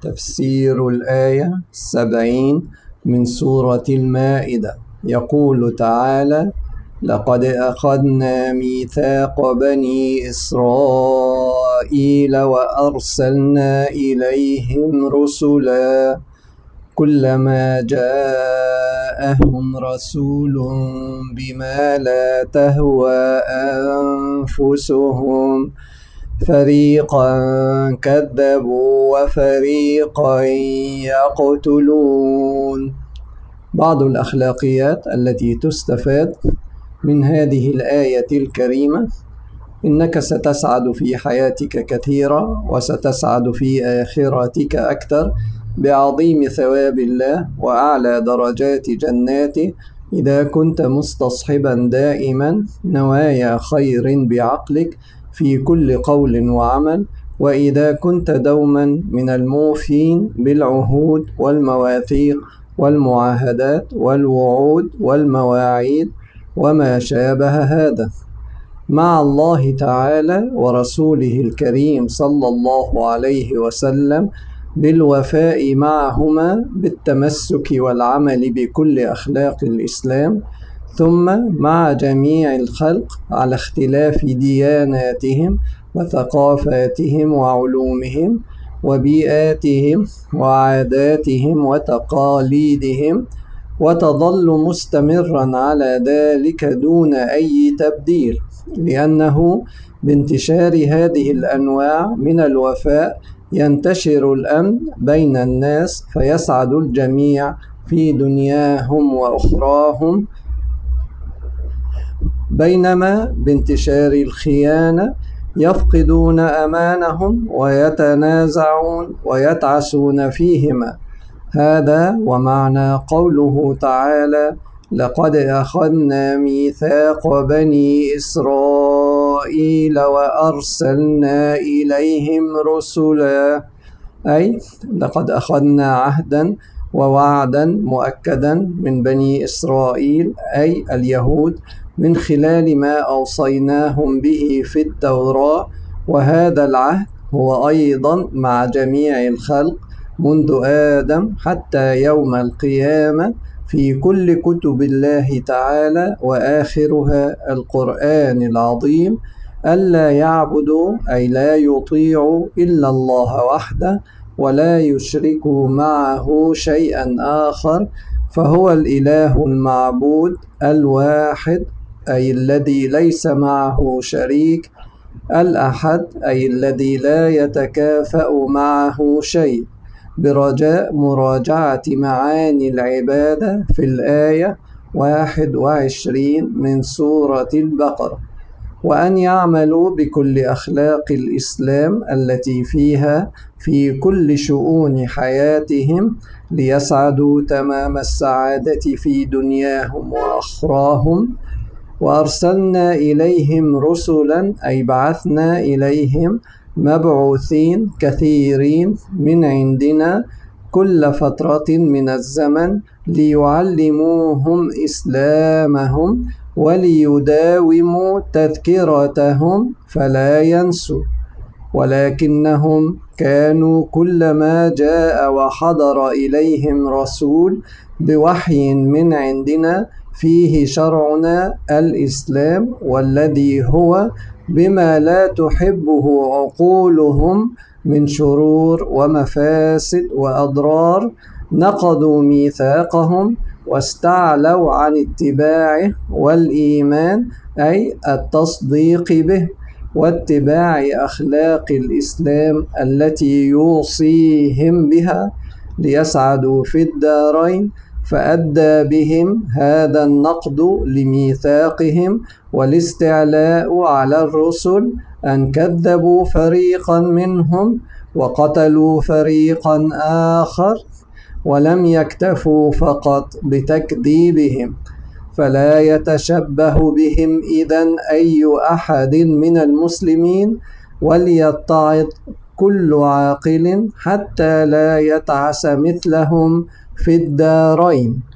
تفسير الآية 70 من سورة المائدة. يقول تعالى: لقد أخذنا ميثاق بني إسرائيل وأرسلنا إليهم رسلا كلما جاءهم رسول بما لا تهوى أنفسهم فريقا كذبوا وفريقا يقتلون. بعض الأخلاقيات التي تستفاد من هذه الآية الكريمة: إنك ستسعد في حياتك كثيرا، وستسعد في آخرتك أكثر بعظيم ثواب الله وأعلى درجات جناته إذا كنت مستصحبا دائما نوايا خير بعقلك في كل قول وعمل، وإذا كنت دوما من الموفين بالعهود والمواثيق والمعاهدات والوعود والمواعيد وما شابه هذا مع الله تعالى ورسوله الكريم صلى الله عليه وسلم، بالوفاء معهما بالتمسك والعمل بكل أخلاق الإسلام، ثم مع جميع الخلق على اختلاف دياناتهم وثقافاتهم وعلومهم وبيئاتهم وعاداتهم وتقاليدهم، وتظل مستمرا على ذلك دون أي تبديل، لأنه بانتشار هذه الأنواع من الوفاء ينتشر الأمن بين الناس فيسعد الجميع في دنياهم وأخراهم، بينما بانتشار الخيانة يفقدون أمانهم ويتنازعون ويتعسون فيهما. هذا ومعنى قوله تعالى: لقد أخذنا ميثاق بني إسرائيل وأرسلنا إليهم رسلا، أي لقد أخذنا عهدا ووعدا مؤكدا من بني إسرائيل أي اليهود من خلال ما أوصيناهم به في التوراة، وهذا العهد هو أيضا مع جميع الخلق منذ آدم حتى يوم القيامة في كل كتب الله تعالى، وآخرها القرآن العظيم: ألا يعبدوا أي لا يطيعوا إلا الله وحده ولا يشركوا معه شيئا آخر، فهو الإله المعبود الواحد أي الذي ليس معه شريك، الأحد أي الذي لا يتكافأ معه شيء، برجاء مراجعة معاني العبادة في الآية 21 من سورة البقرة، وأن يعملوا بكل أخلاق الإسلام التي فيها في كل شؤون حياتهم ليسعدوا تمام السعادة في دنياهم وأخراهم. وأرسلنا إليهم رسلا أي بعثنا إليهم مبعوثين كثيرين من عندنا كل فترة من الزمن ليعلموهم إسلامهم وليداوموا تذكرتهم فلا ينسوا، ولكنهم كانوا كلما جاء وحضر إليهم رسول بوحي من عندنا فيه شرعنا الإسلام، والذي هو بما لا تحبه عقولهم من شرور ومفاسد وأضرار، نقضوا ميثاقهم واستعلوا عن اتباعه والإيمان أي التصديق به واتباع أخلاق الإسلام التي يوصيهم بها ليسعدوا في الدارين، فأدى بهم هذا النقض لميثاقهم والاستعلاء على الرسل أن كذبوا فريقا منهم وقتلوا فريقا آخر، ولم يكتفوا فقط بتكذيبهم، فلا يتشبه بهم إذن أي أحد من المسلمين، وليتعظ كل عاقل حتى لا يتعس مثلهم في الدارين.